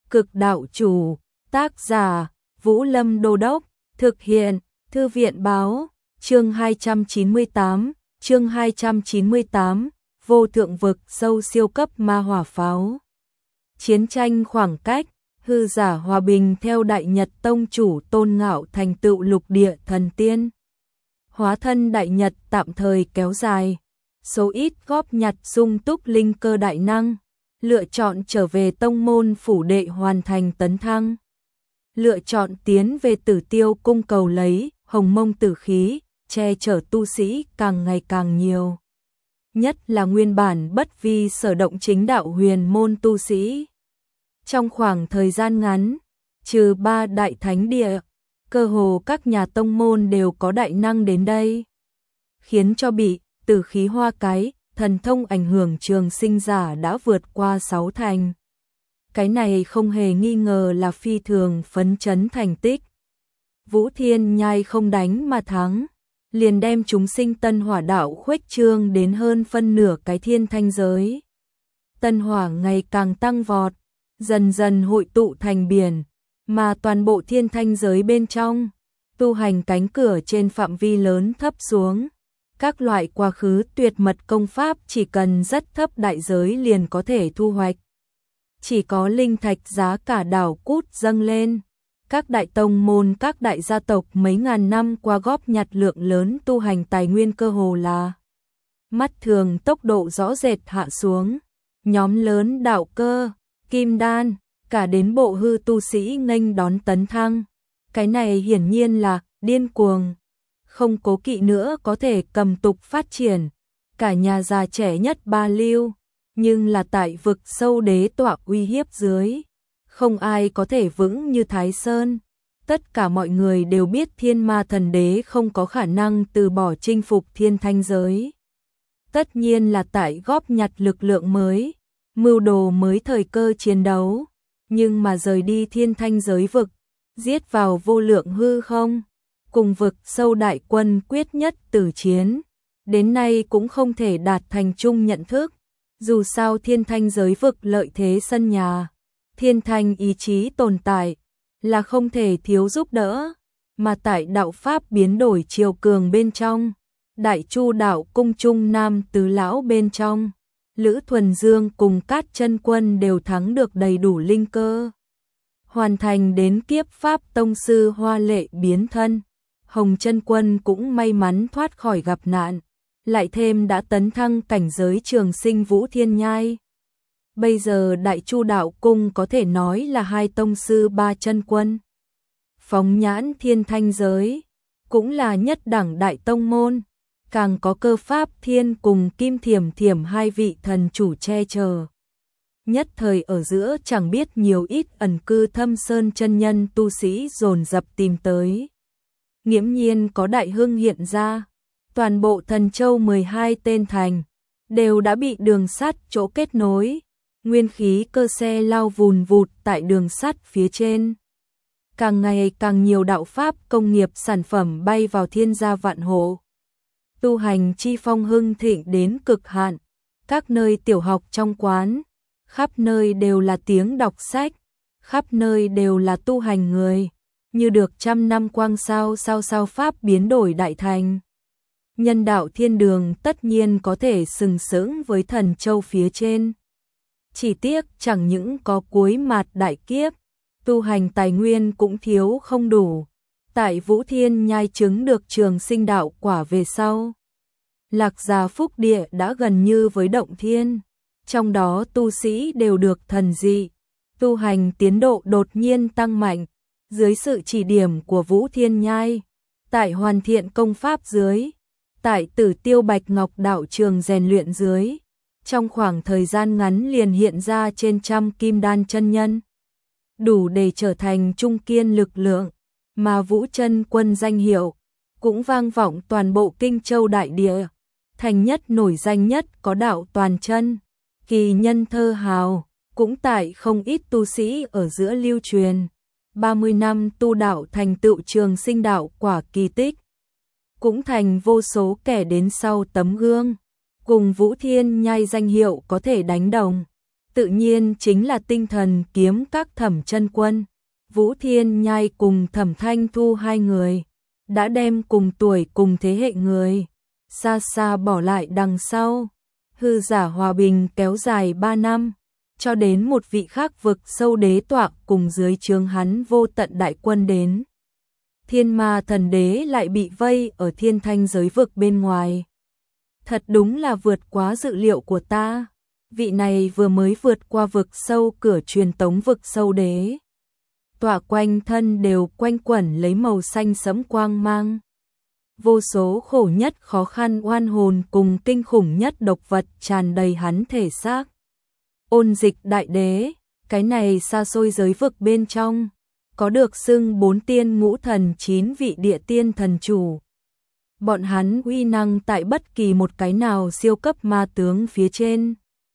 Cực đạo chủ, tác giả, Vũ Lâm Đô Đốc, thực hiện, Thư viện báo, chương 298, vô thượng vực sâu siêu cấp ma hỏa pháo. Chiến tranh khoảng cách, hư giả hòa bình theo Đại Nhật Tông chủ Tôn Ngạo thành tựu lục địa thần tiên. Hóa thân Đại Nhật tạm thời kéo dài, số ít góp nhặt sung túc linh cơ đại năng, lựa chọn trở về tông môn phủ đệ hoàn thành tấn thăng. Lựa chọn tiến về Tử Tiêu cung cầu lấy hồng mông tử khí, che chở tu sĩ càng ngày càng nhiều. Nhất là nguyên bản bất vi sở động chính đạo huyền môn tu sĩ. Trong khoảng thời gian ngắn, trừ 3 đại thánh địa, cơ hồ các nhà tông môn đều có đại năng đến đây. Khiến cho bị tử khí hoa cái, thần thông ảnh hưởng trường sinh giả đã vượt qua 6 thành. Cái này không hề nghi ngờ là phi thường phấn chấn thành tích. Vũ Thiên Nhai không đánh mà thắng, liền đem chúng sinh tân hỏa đạo khuếch trương đến hơn phân nửa cái thiên thanh giới. Tân hỏa ngày càng tăng vọt, dần dần hội tụ thành biển, mà toàn bộ thiên thanh giới bên trong, tu hành cánh cửa trên phạm vi lớn thấp xuống. Các loại quá khứ tuyệt mật công pháp chỉ cần rất thấp đại giới liền có thể thu hoạch. Chỉ có linh thạch giá cả đảo cút dâng lên. Các đại tông môn, các đại gia tộc mấy ngàn năm qua góp nhặt lượng lớn tu hành tài nguyên cơ hồ là mắt thường tốc độ rõ rệt hạ xuống. Nhóm lớn đạo cơ, kim đan, cả đến bộ hư tu sĩ nghênh đón tấn thăng. Cái này hiển nhiên là điên cuồng, không cố kỵ nữa có thể cầm tục phát triển. Cả nhà già trẻ nhất ba lưu, nhưng là tại vực sâu đế tọa uy hiếp dưới. Không ai có thể vững như Thái Sơn. Tất cả mọi người đều biết Thiên Ma Thần Đế không có khả năng từ bỏ chinh phục thiên thanh giới. Tất nhiên là tại góp nhặt lực lượng mới, mưu đồ mới thời cơ chiến đấu. Nhưng mà rời đi thiên thanh giới vực, giết vào vô lượng hư không, cùng vực sâu đại quân quyết nhất tử chiến. Đến nay cũng không thể đạt thành chung nhận thức. Dù sao thiên thanh giới vực lợi thế sân nhà, thiên thanh ý chí tồn tại, là không thể thiếu giúp đỡ. Mà tại đạo pháp biến đổi chiều cường bên trong, Đại Chu đạo cung trung nam tứ lão bên trong, Lữ Thuần Dương cùng Cát Chân Quân đều thắng được đầy đủ linh cơ. Hoàn thành đến kiếp pháp tông sư hoa lệ biến thân. Hồng Chân Quân cũng may mắn thoát khỏi gặp nạn, lại thêm đã tấn thăng cảnh giới trường sinh Vũ Thiên Nhai. Bây giờ Đại Chu đạo cung có thể nói là 2 tông sư 3 chân quân. Phóng nhãn thiên thanh giới, cũng là nhất đẳng đại tông môn, càng có Cơ Pháp Thiên cùng Kim Thiểm Thiểm 2 vị thần chủ che chở. Nhất thời ở giữa chẳng biết nhiều ít ẩn cư thâm sơn chân nhân tu sĩ dồn dập tìm tới. Nghiễm nhiên có đại hưng hiện ra, toàn bộ Thần Châu 12 tên thành đều đã bị đường sắt chỗ kết nối. Nguyên khí cơ xe lao vùn vụt tại đường sắt phía trên. Càng ngày càng nhiều đạo pháp công nghiệp sản phẩm bay vào thiên gia vạn hộ. Tu hành chi phong hưng thịnh đến cực hạn. Các nơi tiểu học trong quán, khắp nơi đều là tiếng đọc sách, khắp nơi đều là tu hành người. Như được 100 năm quang sao pháp biến đổi đại thành. Nhân đạo thiên đường tất nhiên có thể sừng sững với Thần Châu phía trên. Chỉ tiếc chẳng những có cuối mạt đại kiếp, tu hành tài nguyên cũng thiếu không đủ. Tại Vũ Thiên Nhai chứng được trường sinh đạo quả về sau, Lạc Gia Phúc Địa đã gần như với động thiên. Trong đó tu sĩ đều được thần dị, tu hành tiến độ đột nhiên tăng mạnh. Dưới sự chỉ điểm của Vũ Thiên Nhai, tại hoàn thiện công pháp dưới, tại Tử Tiêu Bạch Ngọc đạo trường rèn luyện dưới, trong khoảng thời gian ngắn liền hiện ra trên 100 kim đan chân nhân, đủ để trở thành trung kiên lực lượng. Mà Vũ Chân Quân danh hiệu cũng vang vọng toàn bộ Kinh Châu đại địa, thành nhất nổi danh nhất có đạo toàn chân, kỳ nhân thơ hào, cũng tại không ít tu sĩ ở giữa lưu truyền. 30 năm tu đạo thành tựu trường sinh đạo quả kỳ tích, cũng thành vô số kẻ đến sau tấm gương, cùng Vũ Thiên Nhai danh hiệu có thể đánh đồng. tự nhiên chính là tinh thần kiếm các Thẩm Chân Quân, Vũ Thiên Nhai cùng Thẩm Thanh Thu hai người, đã đem cùng tuổi cùng thế hệ người, xa xa bỏ lại đằng sau. Hư Giả Hòa Bình kéo dài 3 năm, cho đến một vị khác vực sâu đế tọa cùng dưới trướng hắn vô tận đại quân đến. Thiên Ma Thần Đế lại bị vây ở thiên thanh giới vực bên ngoài. Thật đúng là vượt quá dự liệu của ta. Vị này vừa mới vượt qua vực sâu cửa truyền tống vực sâu đế. Tỏa quanh thân đều quanh quẩn lấy màu xanh sẫm quang mang. Vô số khổ nhất khó khăn oan hồn cùng kinh khủng nhất độc vật tràn đầy hắn thể xác. Ôn Dịch Đại Đế, cái này xa xôi giới vực bên trong, có được xưng 4 tiên ngũ thần 9 vị địa tiên thần chủ. Bọn hắn uy năng tại bất kỳ một cái nào siêu cấp ma tướng phía trên.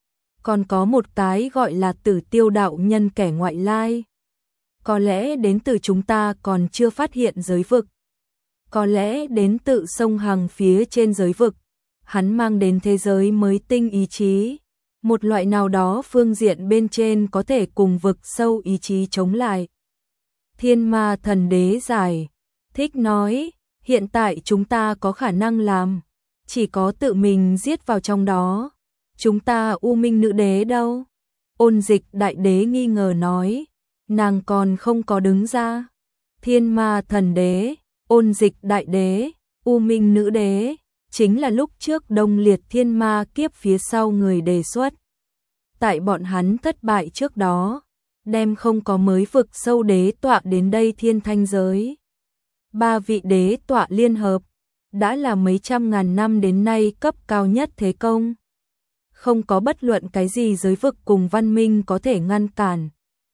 Còn có một cái gọi là Tử Tiêu đạo nhân kẻ ngoại lai. Có lẽ đến từ chúng ta còn chưa phát hiện giới vực. Có lẽ đến tự sông Hằng phía trên giới vực. Hắn mang đến thế giới mới tinh ý chí. Một loại nào đó phương diện bên trên có thể cùng vực sâu ý chí chống lại. Thiên Ma Thần Đế giải thích nói, hiện tại chúng ta có khả năng làm, chỉ có tự mình giết vào trong đó. Chúng ta U Minh Nữ Đế đâu? Ôn Dịch Đại Đế nghi ngờ nói, nàng còn không có đứng ra. Thiên Ma Thần Đế, Ôn Dịch Đại Đế, U Minh Nữ Đế, chính là lúc trước Đông Liệt Thiên Ma kiếp phía sau người đề xuất. Tại bọn hắn thất bại trước đó, đem không có mới vực sâu đế tọa đến đây thiên thanh giới. 3 vị đế tọa liên hợp, đã là mấy trăm ngàn năm đến nay cấp cao nhất thế công. Không có bất luận cái gì giới vực cùng văn minh có thể ngăn cản.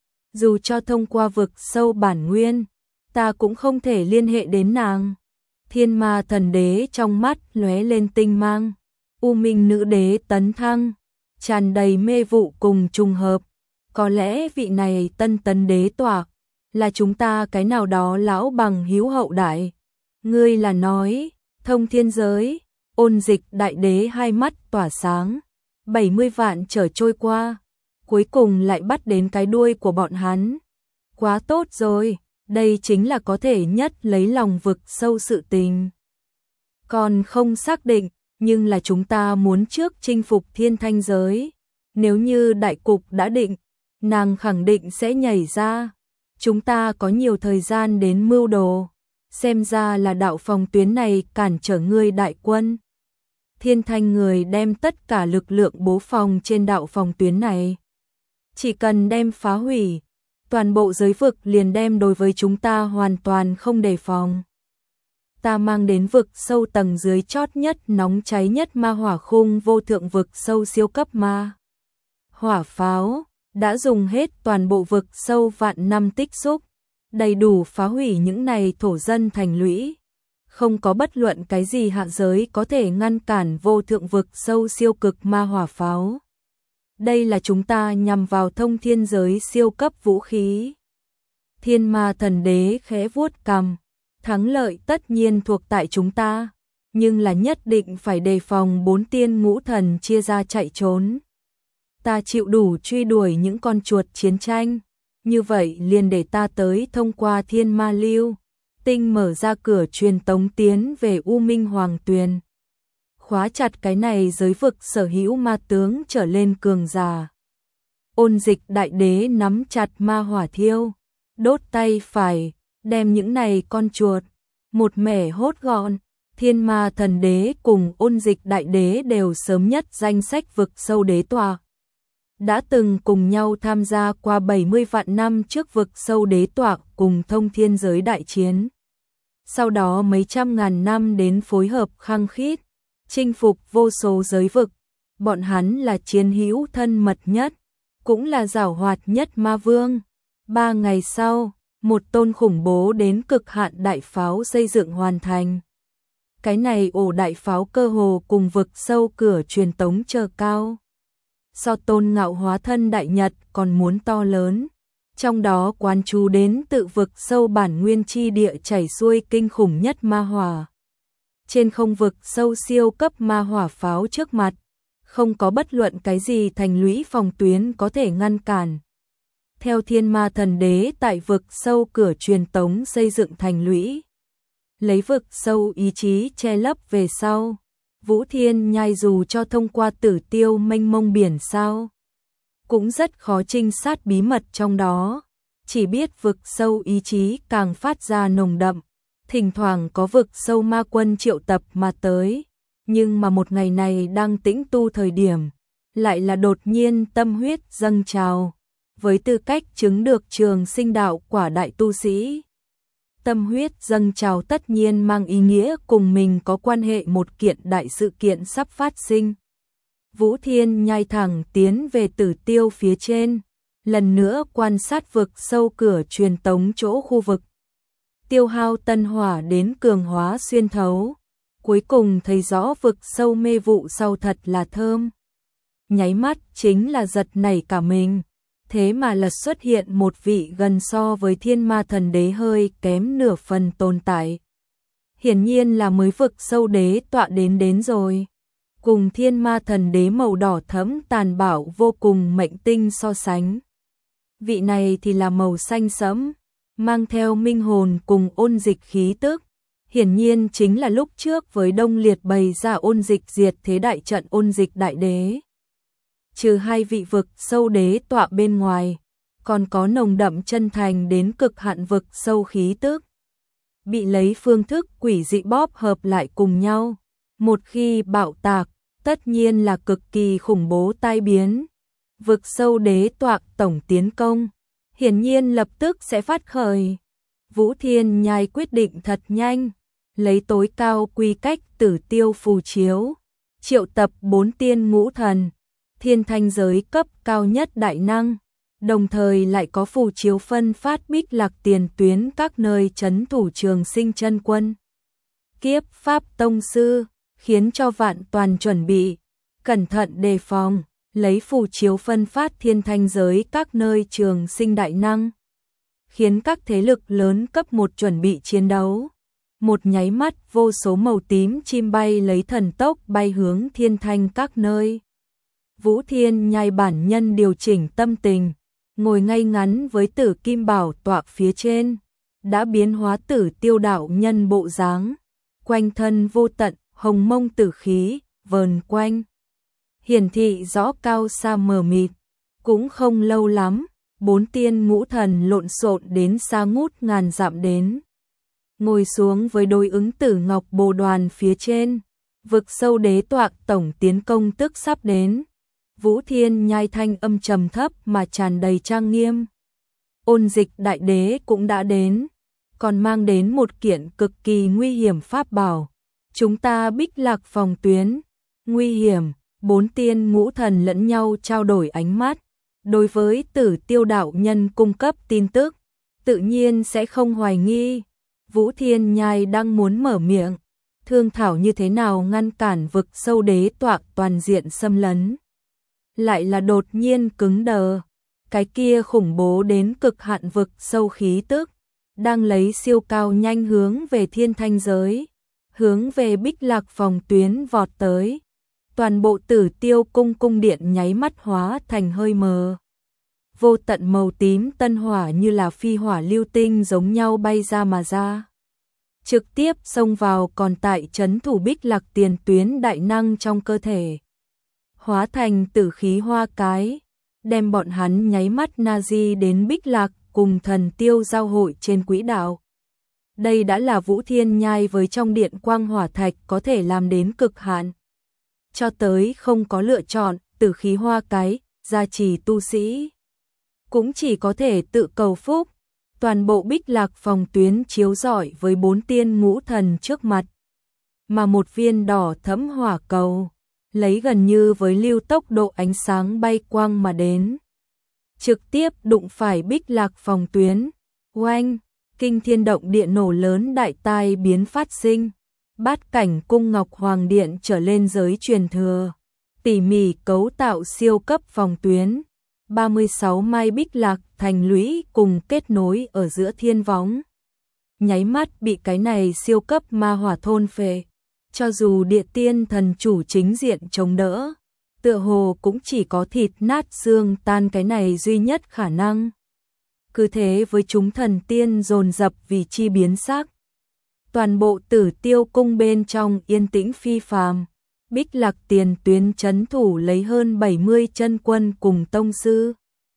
Dù cho thông qua vực sâu bản nguyên, ta cũng không thể liên hệ đến nàng. Thiên Ma Thần Đế trong mắt lóe lên tinh mang. U Minh Nữ Đế tấn thăng, tràn đầy mê vụ cùng trùng hợp. Có lẽ vị này tân tấn đế tọa là chúng ta cái nào đó lão bằng hiếu hậu đại. Ngươi là nói, thông thiên giới, Ôn Dịch Đại Đế hai mắt tỏa sáng. 70 vạn trở trôi qua, cuối cùng lại bắt đến cái đuôi của bọn hắn. Quá tốt rồi, đây chính là có thể nhất lấy lòng vực sâu sự tình. Còn không xác định, nhưng là chúng ta muốn trước chinh phục thiên thanh giới. Nếu như đại cục đã định, nàng khẳng định sẽ nhảy ra. Chúng ta có nhiều thời gian đến mưu đồ. Xem ra là đạo phòng tuyến này cản trở ngươi đại quân. Thiên thanh người đem tất cả lực lượng bố phòng trên đạo phòng tuyến này. Chỉ cần đem phá hủy, toàn bộ giới vực liền đem đối với chúng ta hoàn toàn không đề phòng. Ta mang đến vực sâu tầng dưới chót nhất nóng cháy nhất ma hỏa khung vô thượng vực sâu siêu cấp ma. Hỏa pháo, đã dùng hết toàn bộ vực sâu vạn năm tích xúc, đầy đủ phá hủy những này thổ dân thành lũy. Không có bất luận cái gì hạ giới có thể ngăn cản vô thượng vực sâu siêu cực ma hỏa pháo. Đây là chúng ta nhằm vào thông thiên giới siêu cấp vũ khí. Thiên Ma Thần Đế khẽ vuốt cằm, thắng lợi tất nhiên thuộc tại chúng ta, nhưng là nhất định phải đề phòng 4 tiên ngũ thần chia ra chạy trốn. Ta chịu đủ truy đuổi những con chuột chiến tranh, như vậy liền để ta tới thông qua Thiên Ma Lưu Tinh mở ra cửa truyền tống tiến về U Minh Hoàng Tuyền. Khóa chặt cái này giới vực sở hữu ma tướng trở lên cường giả. Ôn Dịch Đại Đế nắm chặt ma hỏa thiêu, đốt tay phải, đem những này con chuột một mẻ hốt gọn. Thiên Ma Thần Đế cùng Ôn Dịch Đại Đế đều sớm nhất danh sách vực sâu đế tọa. Đã từng cùng nhau tham gia qua 70 vạn năm trước vực sâu đế tọa cùng thông thiên giới đại chiến. Sau đó mấy trăm ngàn năm đến phối hợp khăng khít, chinh phục vô số giới vực. Bọn hắn là chiến hữu thân mật nhất, cũng là giảo hoạt nhất ma vương. 3 ngày sau, một tôn khủng bố đến cực hạn đại pháo xây dựng hoàn thành. Cái này ổ đại pháo cơ hồ cùng vực sâu cửa truyền tống chờ cao. So Tôn Ngạo hóa thân đại nhật còn muốn to lớn. Trong đó quán chú đến tự vực sâu bản nguyên chi địa chảy xuôi kinh khủng nhất ma hỏa. Trên không vực sâu siêu cấp ma hỏa pháo trước mặt, không có bất luận cái gì thành lũy phòng tuyến có thể ngăn cản. Theo Thiên Ma Thần Đế tại vực sâu cửa truyền tống xây dựng thành lũy, lấy vực sâu ý chí che lấp về sau, Vũ Thiên Nhai dù cho thông qua Tử Tiêu mênh mông biển sao, cũng rất khó trinh sát bí mật trong đó, chỉ biết vực sâu ý chí càng phát ra nồng đậm, thỉnh thoảng có vực sâu ma quân triệu tập mà tới, nhưng mà một ngày này đang tĩnh tu thời điểm, lại là đột nhiên tâm huyết dâng trào, với tư cách chứng được trường sinh đạo quả đại tu sĩ. Tâm huyết dâng trào tất nhiên mang ý nghĩa cùng mình có quan hệ một kiện đại sự kiện sắp phát sinh. Vũ Thiên Nhai thẳng tiến về Tử Tiêu phía trên, lần nữa quan sát vực sâu cửa truyền tống chỗ khu vực. Tiêu hao tân hỏa đến cường hóa xuyên thấu, cuối cùng thấy rõ vực sâu mê vụ sau thật là thơm. Nháy mắt chính là giật nảy cả mình, thế mà là xuất hiện một vị gần so với Thiên Ma Thần Đế hơi kém nửa phần tồn tại. Hiển nhiên là mới vực sâu đế tọa đến rồi. Cùng Thiên Ma Thần Đế màu đỏ thẫm tàn bạo vô cùng mệnh tinh so sánh. Vị này thì là màu xanh sẫm, mang theo minh hồn cùng ôn dịch khí tức. Hiển nhiên chính là lúc trước với Đông Liệt bày ra ôn dịch diệt thế đại trận ôn dịch đại đế. Trừ hai vị vực sâu đế tọa bên ngoài, còn có nồng đậm chân thành đến cực hạn vực sâu khí tức. Bị lấy phương thức quỷ dị bóp hợp lại cùng nhau. Một khi bạo tạc, tất nhiên là cực kỳ khủng bố tai biến. Vực sâu đế tọa tổng tiến công, hiển nhiên lập tức sẽ phát khởi. Vũ Thiên Nhai quyết định thật nhanh, lấy tối cao quy cách Tử Tiêu phù chiếu, triệu tập 4 tiên ngũ thần, thiên thanh giới cấp cao nhất đại năng, đồng thời lại có phù chiếu phân phát Bích Lạc tiền tuyến các nơi trấn thủ Trường Sinh chân quân. Kiếp pháp tông sư, khiến cho vạn toàn chuẩn bị, cẩn thận đề phòng, lấy phù chiếu phân phát thiên thanh giới các nơi Trường Sinh đại năng, khiến các thế lực lớn cấp 1 chuẩn bị chiến đấu. Một nháy mắt vô số màu tím chim bay lấy thần tốc bay hướng thiên thanh các nơi. Vũ Thiên Nhai bản nhân điều chỉnh tâm tình, ngồi ngay ngắn với Tử Kim Bảo tọa phía trên, đã biến hóa Tử Tiêu đạo nhân bộ dáng, quanh thân vô tận hồng mông tử khí vờn quanh, hiển thị rõ cao xa mờ mịt. Cũng không lâu lắm, 4 tiên ngũ thần lộn xộn đến xa ngút ngàn dặm đến, ngồi xuống với đối ứng Tử Ngọc Bồ Đoàn phía trên. Vực sâu đế tọa tổng tiến công tức sắp đến. Vũ Thiên Nhai thanh âm trầm thấp mà tràn đầy trang nghiêm. Ôn dịch đại đế cũng đã đến, còn mang đến một kiện cực kỳ nguy hiểm pháp bảo. Chúng ta Bích Lạc phòng tuyến, nguy hiểm. 4 tiên ngũ thần lẫn nhau trao đổi ánh mắt. Đối với Tử Tiêu đạo nhân cung cấp tin tức, tự nhiên sẽ không hoài nghi. Vũ Thiên Nhai đang muốn mở miệng, thương thảo như thế nào ngăn cản vực sâu đế tọa toàn diện xâm lấn. Lại là đột nhiên cứng đờ, cái kia khủng bố đến cực hạn vực sâu khí tức, đang lấy siêu cao nhanh hướng về thiên thanh giới, hướng về Bích Lạc phòng tuyến vọt tới. Toàn bộ Tử Tiêu cung điện nháy mắt hóa thành hơi mờ. Vô tận màu tím tân hỏa như là phi hỏa lưu tinh giống nhau bay ra mà ra. Trực tiếp xông vào còn tại trấn thủ Bích Lạc tiền tuyến đại năng trong cơ thể. Hóa thành tử khí hoa cái, đem bọn hắn nháy mắt Nazi đến Bích Lạc cùng thần tiêu giao hội trên quỹ đạo. Đây đã là Vũ Thiên Nhai với trong điện quang hỏa thạch có thể làm đến cực hạn. Cho tới không có lựa chọn, tử khí hoa cái, gia trì tu sĩ. Cũng chỉ có thể tự cầu phúc. Toàn bộ Bích Lạc phòng tuyến chiếu rọi với 4 tiên ngũ thần trước mặt. Mà một viên đỏ thẫm hỏa cầu, lấy gần như với lưu tốc độ ánh sáng bay quang mà đến. Trực tiếp đụng phải Bích Lạc phòng tuyến. Oanh, kinh thiên động địa nổ lớn đại tai biến phát sinh. Bát cảnh cung Ngọc Hoàng Điện trở lên giới truyền thừa. Tỉ mỉ cấu tạo siêu cấp phòng tuyến. 36 mai Bích Lạc thành lũy cùng kết nối ở giữa thiên võng. Nháy mắt bị cái này siêu cấp ma hỏa thôn phệ. Cho dù địa tiên thần chủ chính diện chống đỡ, tựa hồ cũng chỉ có thịt nát xương tan cái này duy nhất khả năng. Cứ thế với chúng thần tiên dồn dập vì chi biến sắc. Toàn bộ Tử Tiêu cung bên trong yên tĩnh phi phàm. Bích Lạc tiền tuyến trấn thủ lấy hơn 70 chân quân cùng tông sư.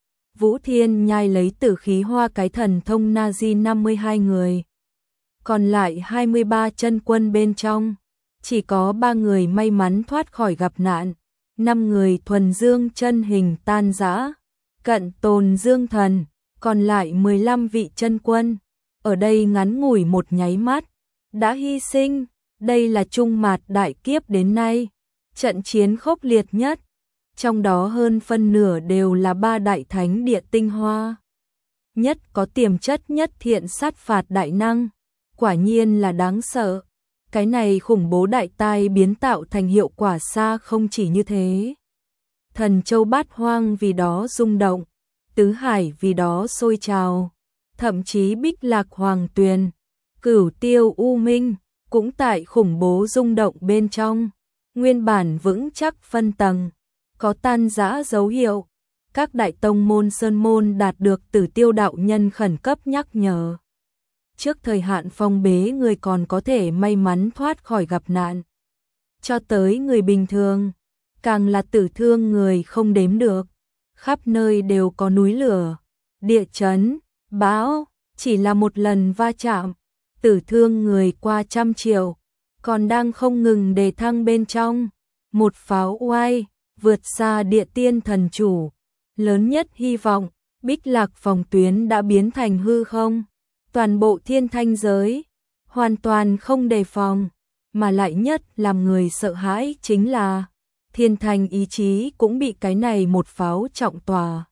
Vũ Thiên Nhai lấy tử khí hoa cái thần thông na di 52 người. Còn lại 23 chân quân bên trong, chỉ có 3 người may mắn thoát khỏi gặp nạn, 5 người thuần dương chân hình tan rã, cận tồn dương thần, còn lại 15 vị chân quân. Ở đây ngắn ngủi một nháy mắt, đã hy sinh, đây là trung mạt đại kiếp đến nay, trận chiến khốc liệt nhất, trong đó hơn phân nửa đều là 3 đại thánh địa tinh hoa. Nhất có tiềm chất nhất thiện sát phạt đại năng, quả nhiên là đáng sợ. Cái này khủng bố đại tai biến tạo thành hiệu quả xa không chỉ như thế. Thần châu bát hoang vì đó rung động, tứ hải vì đó sôi trào, thậm chí Bích Lạc Hoàng Tuyền, Cửu Tiêu U Minh cũng tại khủng bố rung động bên trong, nguyên bản vững chắc phân tầng, có tan rã dấu hiệu. Các đại tông môn sơn môn đạt được Tử Tiêu đạo nhân khẩn cấp nhắc nhở. Trước thời hạn phong bế người còn có thể may mắn thoát khỏi gặp nạn. Cho tới người bình thường, càng là tử thương người không đếm được. Khắp nơi đều có núi lửa, địa chấn, bão, chỉ là một lần va chạm, tử thương người qua 100 triệu, còn đang không ngừng đề thăng bên trong. Một pháo oai, vượt xa địa tiên thần chủ. Lớn nhất hy vọng, Bích Lạc phòng tuyến đã biến thành hư không. Toàn bộ thiên thanh giới, hoàn toàn không đề phòng, mà lại nhất làm người sợ hãi chính là thiên thanh ý chí cũng bị cái này một pháo trọng tòa.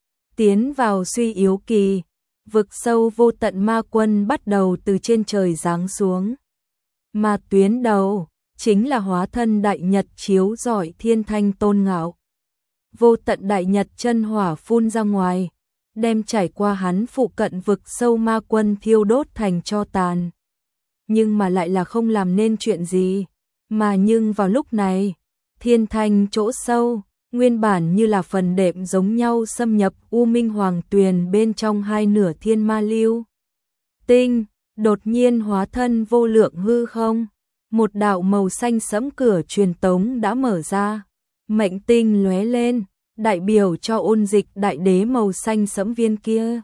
Tiến vào suy yếu kỳ, vực sâu vô tận ma quân bắt đầu từ trên trời giáng xuống. Mà tuyến đầu, chính là hóa thân đại nhật chiếu rọi thiên thanh tôn ngạo. Vô tận đại nhật chân hỏa phun ra ngoài, đem trải qua hắn phụ cận vực sâu ma quân thiêu đốt thành tro tàn. Nhưng mà lại là không làm nên chuyện gì, mà nhưng vào lúc này, thiên thanh chỗ sâu, nguyên bản như là phần đệm giống nhau xâm nhập U Minh Hoàng Tuyền bên trong hai nửa thiên ma lưu. Tinh, đột nhiên hóa thân vô lượng hư không, một đạo màu xanh sẫm cửa truyền tống đã mở ra, mệnh tinh lóe lên. Đại biểu cho ôn dịch đại đế màu xanh sẫm viên kia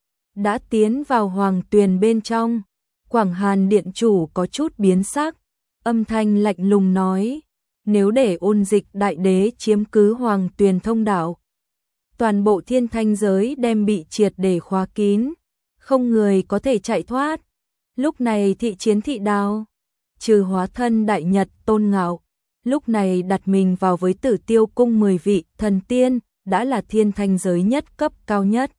đã tiến vào Hoàng Tuyền bên trong. Quảng Hàn điện chủ có chút biến sắc, âm thanh lạnh lùng nói, nếu để ôn dịch đại đế chiếm cứ Hoàng Tuyền thông đạo, toàn bộ thiên thanh giới đem bị triệt để khóa kín, không người có thể chạy thoát. Lúc này thị chiến thị đao, trừ hóa thân đại nhật tôn ngạo, lúc này đặt mình vào với Tử Tiêu cung 10 vị thần tiên, đã là thiên thanh giới nhất cấp cao nhất.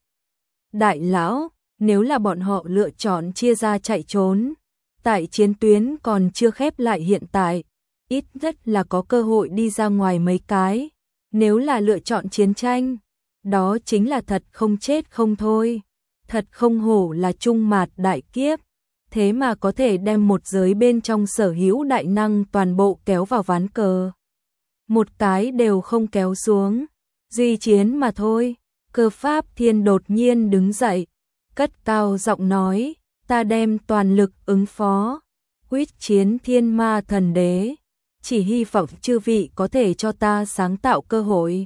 Đại lão, nếu là bọn họ lựa chọn chia ra chạy trốn, tại chiến tuyến còn chưa khép lại hiện tại, ít nhất là có cơ hội đi ra ngoài mấy cái. Nếu là lựa chọn chiến tranh, đó chính là thật không chết không thôi. Thật không hổ là trung mạt đại kiếp. Thế mà có thể đem một giới bên trong sở hữu đại năng toàn bộ kéo vào ván cờ. Một cái đều không kéo xuống, duy chiến mà thôi. Cơ Pháp Thiên đột nhiên đứng dậy, cất cao giọng nói, ta đem toàn lực ứng phó, quyết chiến thiên ma thần đế, chỉ hy vọng chư vị có thể cho ta sáng tạo cơ hội.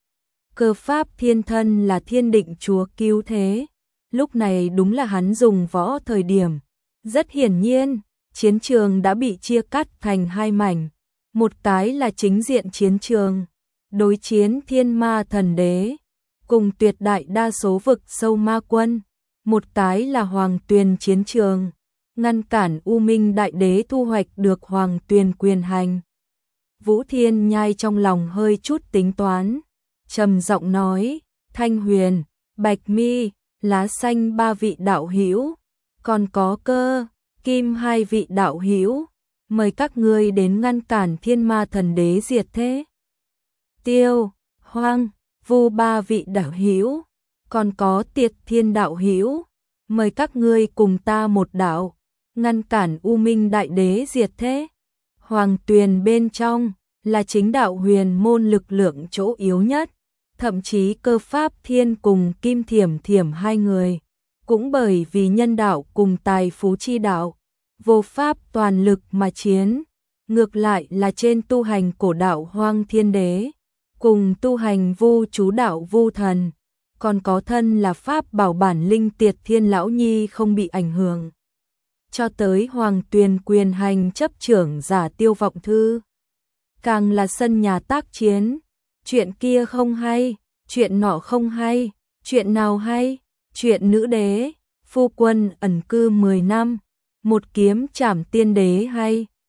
Cơ Pháp Thiên thân là thiên định chúa cứu thế, lúc này đúng là hắn dùng võ thời điểm. Rất hiển nhiên, chiến trường đã bị chia cắt thành hai mảnh. Một cái là chính diện chiến trường, đối chiến thiên ma thần đế, cùng tuyệt đại đa số vực sâu ma quân. Một cái là Hoàng Tuyền chiến trường, ngăn cản U Minh đại đế thu hoạch được Hoàng Tuyền quyền hành. Vũ Thiên Nhai trong lòng hơi chút tính toán, trầm giọng nói, Thanh Huyền, Bạch Mi, Lá Xanh 3 vị đạo hữu, còn có Cơ, Kim 2 vị đạo hữu, mời các ngươi đến ngăn cản thiên ma thần đế diệt thế. Tiêu, Hoang, Vu 3 vị đạo hữu, còn có Tiệt Thiên đạo hữu, mời các ngươi cùng ta một đạo, ngăn cản U Minh đại đế diệt thế. Hoàng Tuyền bên trong, là chính đạo huyền môn lực lượng chỗ yếu nhất, thậm chí Cơ Pháp Thiên cùng Kim Thiểm Thiểm hai người, cũng bởi vì nhân đạo cùng tài phú chi đạo, vô pháp toàn lực mà chiến, ngược lại là trên tu hành cổ đạo Hoang Thiên Đế, cùng tu hành Vu chú đạo Vu Thần, còn có thân là pháp bảo bản linh Tiệt Thiên Lão Nhi không bị ảnh hưởng. Cho tới Hoàng Tuyền quyền hành chấp trưởng giả Tiêu Vọng Thư, càng là sân nhà tác chiến, chuyện kia không hay, chuyện nọ không hay, chuyện nào hay, chuyện nữ đế, phu quân ẩn cư 10 năm, một kiếm trảm tiên đế hay,